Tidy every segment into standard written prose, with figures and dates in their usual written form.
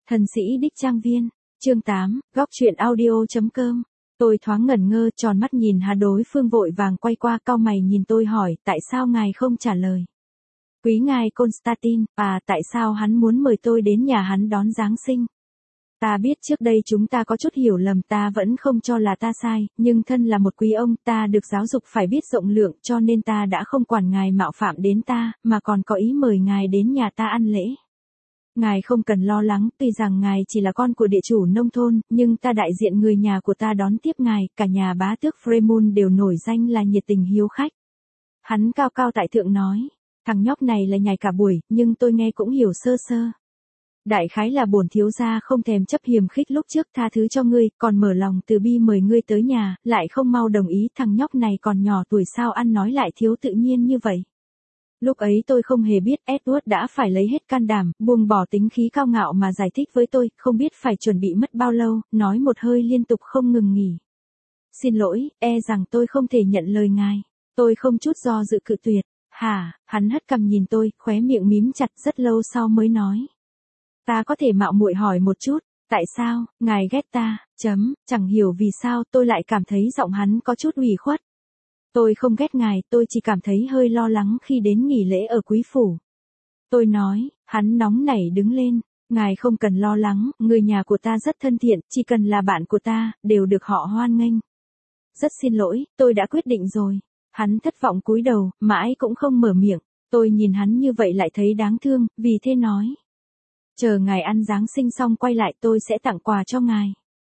Thần sĩ đích trang viên, chương 8, góc truyện audio.com. Tôi thoáng ngẩn ngơ tròn mắt nhìn đối phương vội vàng quay qua cau mày nhìn tôi hỏi tại sao ngài không trả lời. Quý ngài Constantine, tại sao hắn muốn mời tôi đến nhà hắn đón Giáng sinh? Ta biết trước đây chúng ta có chút hiểu lầm, ta vẫn không cho là ta sai, nhưng thân là một quý ông ta được giáo dục phải biết rộng lượng cho nên ta đã không quản ngài mạo phạm đến ta, mà còn có ý mời ngài đến nhà ta ăn lễ. Ngài không cần lo lắng, tuy rằng ngài chỉ là con của địa chủ nông thôn, nhưng ta đại diện người nhà của ta đón tiếp ngài, cả nhà bá tước Fremont đều nổi danh là nhiệt tình hiếu khách. Hắn cao cao tại thượng nói, thằng nhóc này là nhảy cả buổi, nhưng tôi nghe cũng hiểu sơ sơ. Đại khái là bổn thiếu gia không thèm chấp hiềm khích lúc trước tha thứ cho ngươi, còn mở lòng từ bi mời ngươi tới nhà, lại không mau đồng ý, thằng nhóc này còn nhỏ tuổi sao ăn nói lại thiếu tự nhiên như vậy. Lúc ấy tôi không hề biết Edward đã phải lấy hết can đảm, buông bỏ tính khí cao ngạo mà giải thích với tôi, không biết phải chuẩn bị mất bao lâu, nói một hơi liên tục không ngừng nghỉ. Xin lỗi, rằng tôi không thể nhận lời ngài. Tôi không chút do dự cự tuyệt. Hả, hắn hất cằm nhìn tôi, khóe miệng mím chặt rất lâu sau mới nói. Ta có thể mạo muội hỏi một chút, tại sao, ngài ghét ta, chẳng hiểu vì sao tôi lại cảm thấy giọng hắn có chút ủy khuất. Tôi không ghét ngài, tôi chỉ cảm thấy hơi lo lắng khi đến nghỉ lễ ở quý phủ. Tôi nói, hắn nóng nảy đứng lên, ngài không cần lo lắng, người nhà của ta rất thân thiện, chỉ cần là bạn của ta, đều được họ hoan nghênh. Rất xin lỗi, tôi đã quyết định rồi. Hắn thất vọng cúi đầu, mãi cũng không mở miệng. Tôi nhìn hắn như vậy lại thấy đáng thương, vì thế nói. Chờ ngài ăn Giáng sinh xong quay lại tôi sẽ tặng quà cho ngài.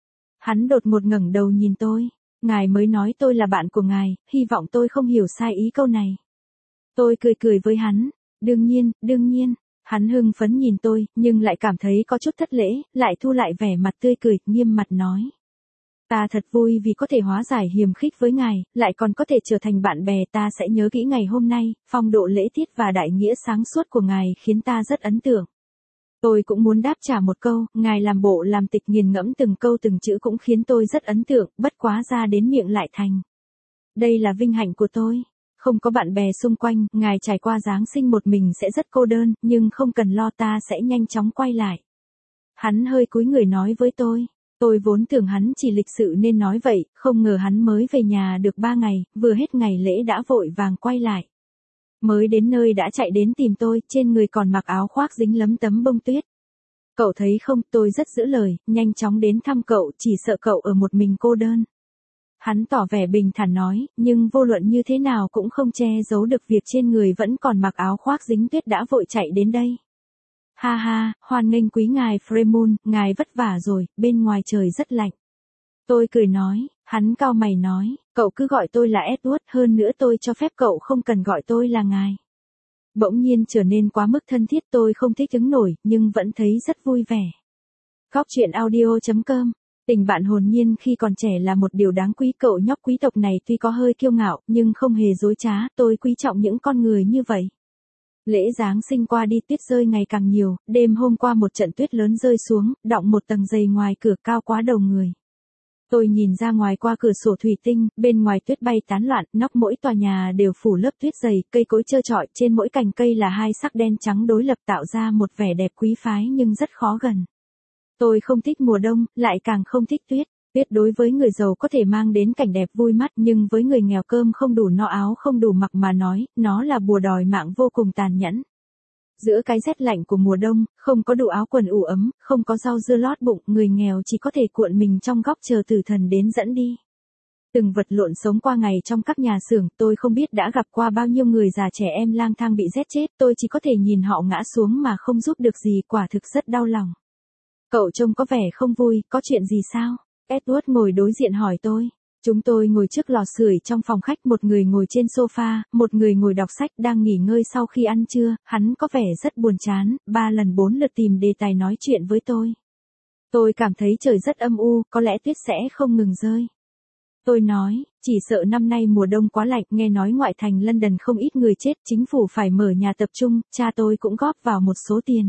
Hắn đột ngột ngẩng đầu nhìn tôi. Ngài mới nói tôi là bạn của ngài, hy vọng tôi không hiểu sai ý câu này. Tôi cười với hắn. Đương nhiên. Hắn hưng phấn nhìn tôi, nhưng lại cảm thấy có chút thất lễ, lại thu lại vẻ mặt tươi cười, nghiêm mặt nói. Ta thật vui vì có thể hóa giải hiềm khích với ngài, lại còn có thể trở thành bạn bè, ta sẽ nhớ kỹ ngày hôm nay, phong độ lễ tiết và đại nghĩa sáng suốt của ngài khiến ta rất ấn tượng. Tôi cũng muốn đáp trả một câu, ngài làm bộ làm tịch nghiền ngẫm từng câu từng chữ cũng khiến tôi rất ấn tượng, bất quá ra đến miệng lại thành. Đây là vinh hạnh của tôi. Không có bạn bè xung quanh, ngài trải qua Giáng sinh một mình sẽ rất cô đơn, nhưng không cần lo, ta sẽ nhanh chóng quay lại. Hắn hơi cúi người nói với tôi. Tôi vốn tưởng hắn chỉ lịch sự nên nói vậy, không ngờ hắn mới về nhà được 3 ngày, vừa hết ngày lễ đã vội vàng quay lại. Mới đến nơi đã chạy đến tìm tôi, trên người còn mặc áo khoác dính lấm tấm bông tuyết. Cậu thấy không, tôi rất giữ lời, nhanh chóng đến thăm cậu, chỉ sợ cậu ở một mình cô đơn. Hắn tỏ vẻ bình thản nói, nhưng vô luận như thế nào cũng không che giấu được việc trên người vẫn còn mặc áo khoác dính tuyết đã vội chạy đến đây. Ha ha, hoan nghênh quý ngài Fremont, ngài vất vả rồi, bên ngoài trời rất lạnh. Tôi cười nói, hắn cau mày nói, cậu cứ gọi tôi là Edward, hơn nữa tôi cho phép cậu không cần gọi tôi là ngài. Bỗng nhiên trở nên quá mức thân thiết, tôi không thích ứng nổi, nhưng vẫn thấy rất vui vẻ. Góc truyện audio.com. Tình bạn hồn nhiên khi còn trẻ là một điều đáng quý, cậu nhóc quý tộc này tuy có hơi kiêu ngạo, nhưng không hề dối trá, tôi quý trọng những con người như vậy. Lễ Giáng sinh qua đi, tuyết rơi ngày càng nhiều, đêm hôm qua một trận tuyết lớn rơi xuống, đọng một tầng dày ngoài cửa cao quá đầu người. Tôi nhìn ra ngoài qua cửa sổ thủy tinh, bên ngoài tuyết bay tán loạn, nóc mỗi tòa nhà đều phủ lớp tuyết dày, cây cối trơ trọi, trên mỗi cành cây là hai sắc đen trắng đối lập tạo ra một vẻ đẹp quý phái nhưng rất khó gần. Tôi không thích mùa đông, lại càng không thích tuyết. Tuyết đối với người giàu có thể mang đến cảnh đẹp vui mắt, nhưng với người nghèo cơm không đủ no áo không đủ mặc mà nói, nó là bùa đòi mạng vô cùng tàn nhẫn. Giữa cái rét lạnh của mùa đông, không có đủ áo quần ủ ấm, không có rau dưa lót bụng, người nghèo chỉ có thể cuộn mình trong góc chờ tử thần đến dẫn đi. Từng vật lộn sống qua ngày trong các nhà xưởng, tôi không biết đã gặp qua bao nhiêu người già trẻ em lang thang bị rét chết, tôi chỉ có thể nhìn họ ngã xuống mà không giúp được gì, quả thực rất đau lòng. Cậu trông có vẻ không vui, có chuyện gì sao? Edward ngồi đối diện hỏi tôi. Chúng tôi ngồi trước lò sưởi trong phòng khách, một người ngồi trên sofa, một người ngồi đọc sách đang nghỉ ngơi sau khi ăn trưa, hắn có vẻ rất buồn chán, 3 lần 4 lượt tìm đề tài nói chuyện với tôi. Tôi cảm thấy trời rất âm u, có lẽ tuyết sẽ không ngừng rơi. Tôi nói, chỉ sợ năm nay mùa đông quá lạnh, nghe nói ngoại thành London không ít người chết, chính phủ phải mở nhà tập trung, cha tôi cũng góp vào một số tiền.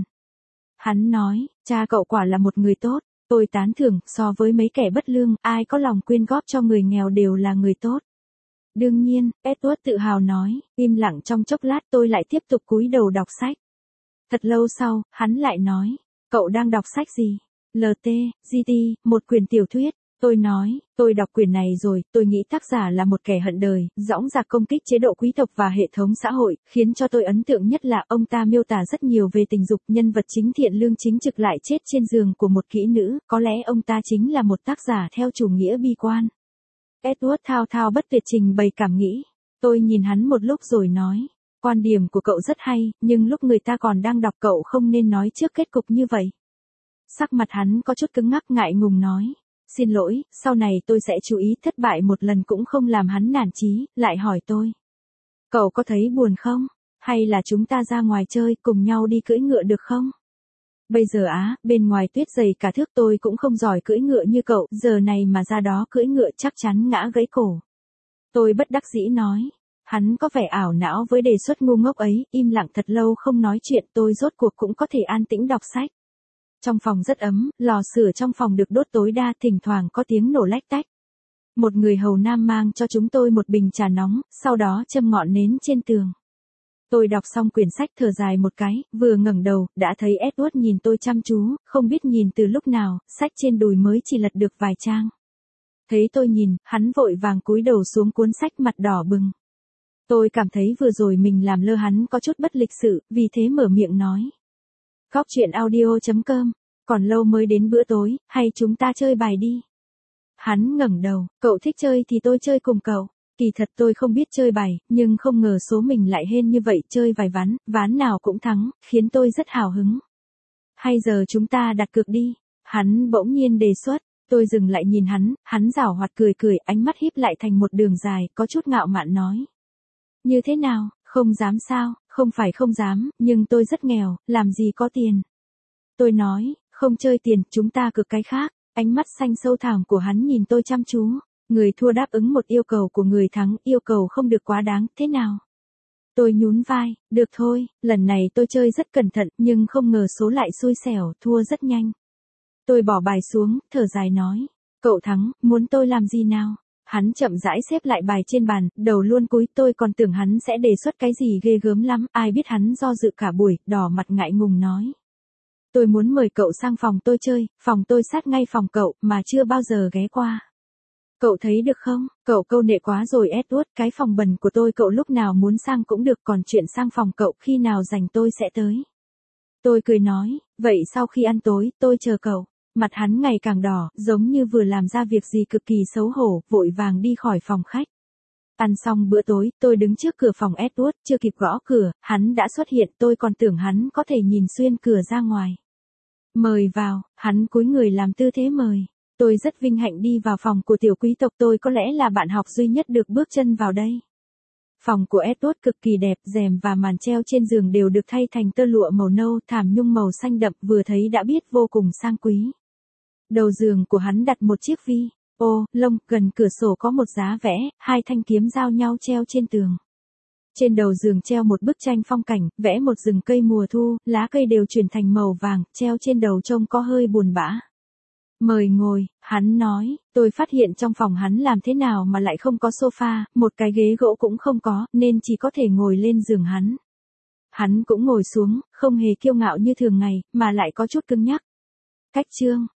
Hắn nói, cha cậu quả là một người tốt. Tôi tán thưởng, so với mấy kẻ bất lương, ai có lòng quyên góp cho người nghèo đều là người tốt. Đương nhiên, Edward tự hào nói, im lặng trong chốc lát tôi lại tiếp tục cúi đầu đọc sách. Thật lâu sau, hắn lại nói, Cậu đang đọc sách gì? LT, GT, một quyển tiểu thuyết. Tôi nói, tôi đọc quyển này rồi, tôi nghĩ tác giả là một kẻ hận đời, dõng dạc công kích chế độ quý tộc và hệ thống xã hội, khiến cho tôi ấn tượng nhất là ông ta miêu tả rất nhiều về tình dục, nhân vật chính thiện lương chính trực lại chết trên giường của một kỹ nữ, có lẽ ông ta chính là một tác giả theo chủ nghĩa bi quan. Edward thao thao bất tuyệt trình bày cảm nghĩ. Tôi nhìn hắn một lúc rồi nói, quan điểm của cậu rất hay, nhưng lúc người ta còn đang đọc cậu không nên nói trước kết cục như vậy. Sắc mặt hắn có chút cứng ngắc ngại ngùng nói. Xin lỗi, sau này tôi sẽ chú ý, thất bại một lần cũng không làm hắn nản chí, lại hỏi tôi. Cậu có thấy buồn không? Hay là chúng ta ra ngoài chơi cùng nhau đi cưỡi ngựa được không? Bây giờ bên ngoài tuyết dày cả thước tôi cũng không giỏi cưỡi ngựa như cậu, giờ này mà ra đó cưỡi ngựa chắc chắn ngã gãy cổ. Tôi bất đắc dĩ nói. Hắn có vẻ ảo não với đề xuất ngu ngốc ấy, im lặng thật lâu không nói chuyện, tôi rốt cuộc cũng có thể an tĩnh đọc sách. Trong phòng rất ấm, lò sưởi trong phòng được đốt tối đa, thỉnh thoảng có tiếng nổ lách tách. Một người hầu nam mang cho chúng tôi một bình trà nóng, sau đó châm ngọn nến trên tường. Tôi đọc xong quyển sách thở dài một cái, vừa ngẩng đầu, đã thấy Edward nhìn tôi chăm chú, không biết nhìn từ lúc nào, sách trên đùi mới chỉ lật được vài trang. Thấy tôi nhìn, hắn vội vàng cúi đầu xuống cuốn sách mặt đỏ bừng. Tôi cảm thấy vừa rồi mình làm lơ hắn có chút bất lịch sự, vì thế mở miệng nói. Góc chuyện audio.com, còn lâu mới đến bữa tối, hay chúng ta chơi bài đi. Hắn ngẩng đầu, cậu thích chơi thì tôi chơi cùng cậu. Kỳ thật tôi không biết chơi bài, nhưng không ngờ số mình lại hên như vậy, chơi vài ván, ván nào cũng thắng, khiến tôi rất hào hứng. Hay giờ chúng ta đặt cược đi. Hắn bỗng nhiên đề xuất, tôi dừng lại nhìn hắn giảo hoạt cười cười, ánh mắt híp lại thành một đường dài, có chút ngạo mạn nói. Như thế nào, không dám sao? Không phải không dám, nhưng tôi rất nghèo, làm gì có tiền. Tôi nói, không chơi tiền, chúng ta cược cái khác. Ánh mắt xanh sâu thẳm của hắn nhìn tôi chăm chú. Người thua đáp ứng một yêu cầu của người thắng, yêu cầu không được quá đáng, thế nào? Tôi nhún vai, được thôi, lần này tôi chơi rất cẩn thận, nhưng không ngờ số lại xui xẻo, thua rất nhanh. Tôi bỏ bài xuống, thở dài nói, cậu thắng, muốn tôi làm gì nào? Hắn chậm rãi xếp lại bài trên bàn, đầu luôn cúi, tôi còn tưởng hắn sẽ đề xuất cái gì ghê gớm lắm, ai biết hắn do dự cả buổi, đỏ mặt ngại ngùng nói. Tôi muốn mời cậu sang phòng tôi chơi, phòng tôi sát ngay phòng cậu, mà chưa bao giờ ghé qua. Cậu thấy được không? Cậu câu nệ quá rồi Edward, cái phòng bẩn của tôi cậu lúc nào muốn sang cũng được, còn chuyện sang phòng cậu khi nào rảnh tôi sẽ tới. Tôi cười nói, vậy sau khi ăn tối, tôi chờ cậu. Mặt hắn ngày càng đỏ, giống như vừa làm ra việc gì cực kỳ xấu hổ, vội vàng đi khỏi phòng khách. Ăn xong bữa tối, tôi đứng trước cửa phòng Edward, chưa kịp gõ cửa, hắn đã xuất hiện, tôi còn tưởng hắn có thể nhìn xuyên cửa ra ngoài. Mời vào, hắn cúi người làm tư thế mời. Tôi rất vinh hạnh đi vào phòng của tiểu quý tộc, tôi có lẽ là bạn học duy nhất được bước chân vào đây. Phòng của Edward cực kỳ đẹp, rèm và màn treo trên giường đều được thay thành tơ lụa màu nâu, thảm nhung màu xanh đậm, vừa thấy đã biết vô cùng sang quý. Đầu giường của hắn đặt một chiếc vi lông, gần cửa sổ có một giá vẽ, hai thanh kiếm giao nhau treo trên tường. Trên đầu giường treo một bức tranh phong cảnh, vẽ một rừng cây mùa thu, lá cây đều chuyển thành màu vàng, treo trên đầu trông có hơi buồn bã. Mời ngồi, hắn nói, tôi phát hiện trong phòng hắn làm thế nào mà lại không có sofa, một cái ghế gỗ cũng không có, nên chỉ có thể ngồi lên giường hắn. Hắn cũng ngồi xuống, không hề kiêu ngạo như thường ngày, mà lại có chút cứng nhắc. Cách chương